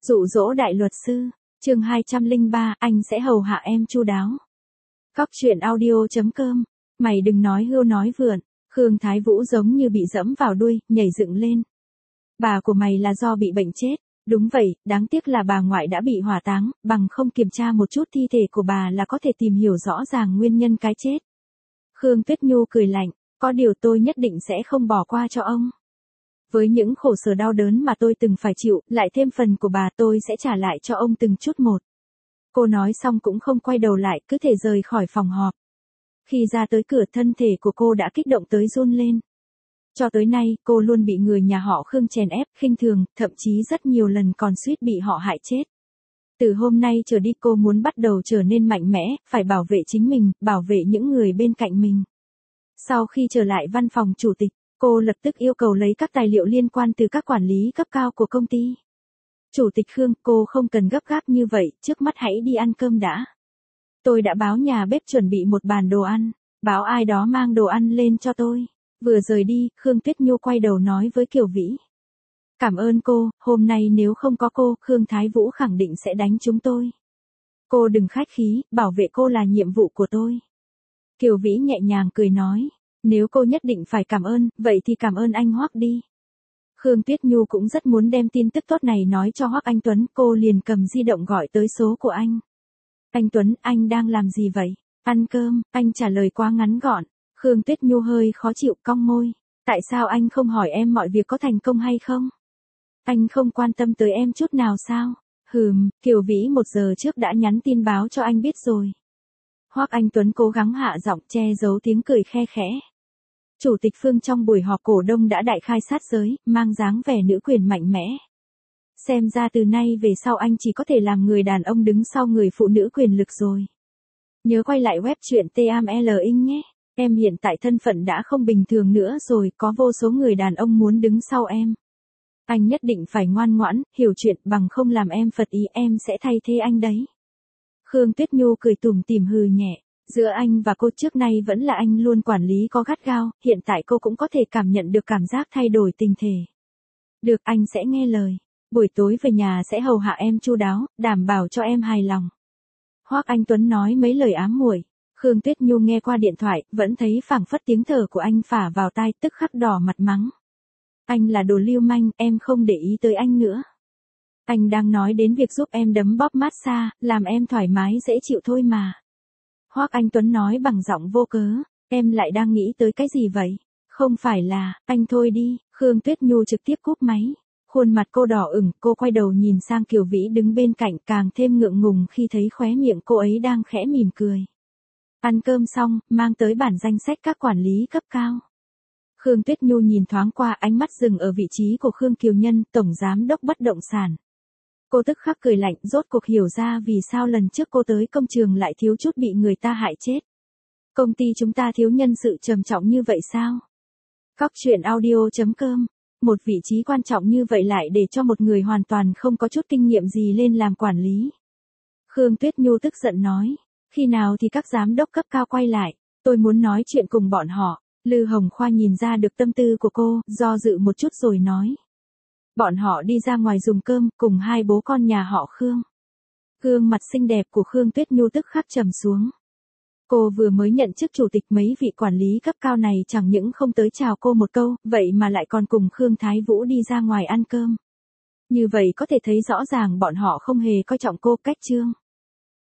Dụ dỗ đại luật sư, chương 203, anh sẽ hầu hạ em chu đáo. Cóc truyện audio.com, mày đừng nói hưu nói vượn, Khương Thái Vũ giống như bị dẫm vào đuôi, nhảy dựng lên. Bà của mày là do bị bệnh chết, đúng vậy, đáng tiếc là bà ngoại đã bị hỏa táng, bằng không kiểm tra một chút thi thể của bà là có thể tìm hiểu rõ ràng nguyên nhân cái chết. Khương Tuyết Nhu cười lạnh, có điều tôi nhất định sẽ không bỏ qua cho ông. Với những khổ sở đau đớn mà tôi từng phải chịu, lại thêm phần của bà tôi sẽ trả lại cho ông từng chút một. Cô nói xong cũng không quay đầu lại, cứ thể rời khỏi phòng họp. Khi ra tới cửa thân thể của cô đã kích động tới run lên. Cho tới nay, cô luôn bị người nhà họ Khương chèn ép, khinh thường, thậm chí rất nhiều lần còn suýt bị họ hại chết. Từ hôm nay trở đi cô muốn bắt đầu trở nên mạnh mẽ, phải bảo vệ chính mình, bảo vệ những người bên cạnh mình. Sau khi trở lại văn phòng chủ tịch, cô lập tức yêu cầu lấy các tài liệu liên quan từ các quản lý cấp cao của công ty. Chủ tịch Khương, cô không cần gấp gáp như vậy, trước mắt hãy đi ăn cơm đã. Tôi đã báo nhà bếp chuẩn bị một bàn đồ ăn, báo ai đó mang đồ ăn lên cho tôi. Vừa rời đi, Khương Tuyết Nhu quay đầu nói với Kiều Vĩ. Cảm ơn cô, hôm nay nếu không có cô, Khương Thái Vũ khẳng định sẽ đánh chúng tôi. Cô đừng khách khí, bảo vệ cô là nhiệm vụ của tôi. Kiều Vĩ nhẹ nhàng cười nói, nếu cô nhất định phải cảm ơn, vậy thì cảm ơn anh Hoắc đi. Khương Tuyết Nhu cũng rất muốn đem tin tức tốt này nói cho Hoắc Anh Tuấn, cô liền cầm di động gọi tới số của anh. Anh Tuấn, anh đang làm gì vậy? Ăn cơm, anh trả lời quá ngắn gọn. Khương Tuyết Nhu hơi khó chịu cong môi. Tại sao anh không hỏi em mọi việc có thành công hay không? Anh không quan tâm tới em chút nào sao? Kiều Vĩ 1 giờ trước đã nhắn tin báo cho anh biết rồi. Hoắc Anh Tuấn cố gắng hạ giọng che giấu tiếng cười khe khẽ. Chủ tịch Phương trong buổi họp cổ đông đã đại khai sát giới, mang dáng vẻ nữ quyền mạnh mẽ. Xem ra từ nay về sau anh chỉ có thể làm người đàn ông đứng sau người phụ nữ quyền lực rồi. Nhớ quay lại web truyện TML Inc nhé. Em hiện tại thân phận đã không bình thường nữa rồi, có vô số người đàn ông muốn đứng sau em. Anh nhất định phải ngoan ngoãn, hiểu chuyện, bằng không làm em phật ý, em sẽ thay thế anh đấy. Khương Tuyết Nhu cười tủm tỉm hừ nhẹ. Giữa anh và cô trước nay vẫn là anh luôn quản lý có gắt gao, hiện tại cô cũng có thể cảm nhận được cảm giác thay đổi tình thể. Được, anh sẽ nghe lời. Buổi tối về nhà sẽ hầu hạ em chu đáo, đảm bảo cho em hài lòng. Hoắc Anh Tuấn nói mấy lời ám muội. Khương Tuyết Nhu nghe qua điện thoại, vẫn thấy phảng phất tiếng thở của anh phả vào tai, tức khắc đỏ mặt mắng. Anh là đồ lưu manh, em không để ý tới anh nữa. Anh đang nói đến việc giúp em đấm bóp massage, làm em thoải mái dễ chịu thôi mà. Hoắc Anh Tuấn nói bằng giọng vô cớ, em lại đang nghĩ tới cái gì vậy? Không phải là, anh thôi đi, Khương Tuyết Nhu trực tiếp cúp máy. Khuôn mặt cô đỏ ửng, cô quay đầu nhìn sang Kiều Vĩ đứng bên cạnh, càng thêm ngượng ngùng khi thấy khóe miệng cô ấy đang khẽ mỉm cười. Ăn cơm xong, mang tới bản danh sách các quản lý cấp cao. Khương Tuyết Nhu nhìn thoáng qua, ánh mắt dừng ở vị trí của Khương Kiều Nhân, tổng giám đốc bất động sản. Cô tức khắc cười lạnh, rốt cuộc hiểu ra vì sao lần trước cô tới công trường lại thiếu chút bị người ta hại chết. Công ty chúng ta thiếu nhân sự trầm trọng như vậy sao? Cóc truyện audio.com, một vị trí quan trọng như vậy lại để cho một người hoàn toàn không có chút kinh nghiệm gì lên làm quản lý. Khương Tuyết Nhu tức giận nói, khi nào thì các giám đốc cấp cao quay lại, tôi muốn nói chuyện cùng bọn họ. Lư Hồng Khoa nhìn ra được tâm tư của cô, do dự một chút rồi nói. Bọn họ đi ra ngoài dùng cơm, cùng hai bố con nhà họ Khương. Gương mặt xinh đẹp của Khương Tuyết Nhu tức khắc trầm xuống. Cô vừa mới nhận chức chủ tịch, mấy vị quản lý cấp cao này chẳng những không tới chào cô một câu, vậy mà lại còn cùng Khương Thái Vũ đi ra ngoài ăn cơm. Như vậy có thể thấy rõ ràng bọn họ không hề coi trọng cô, cách trương.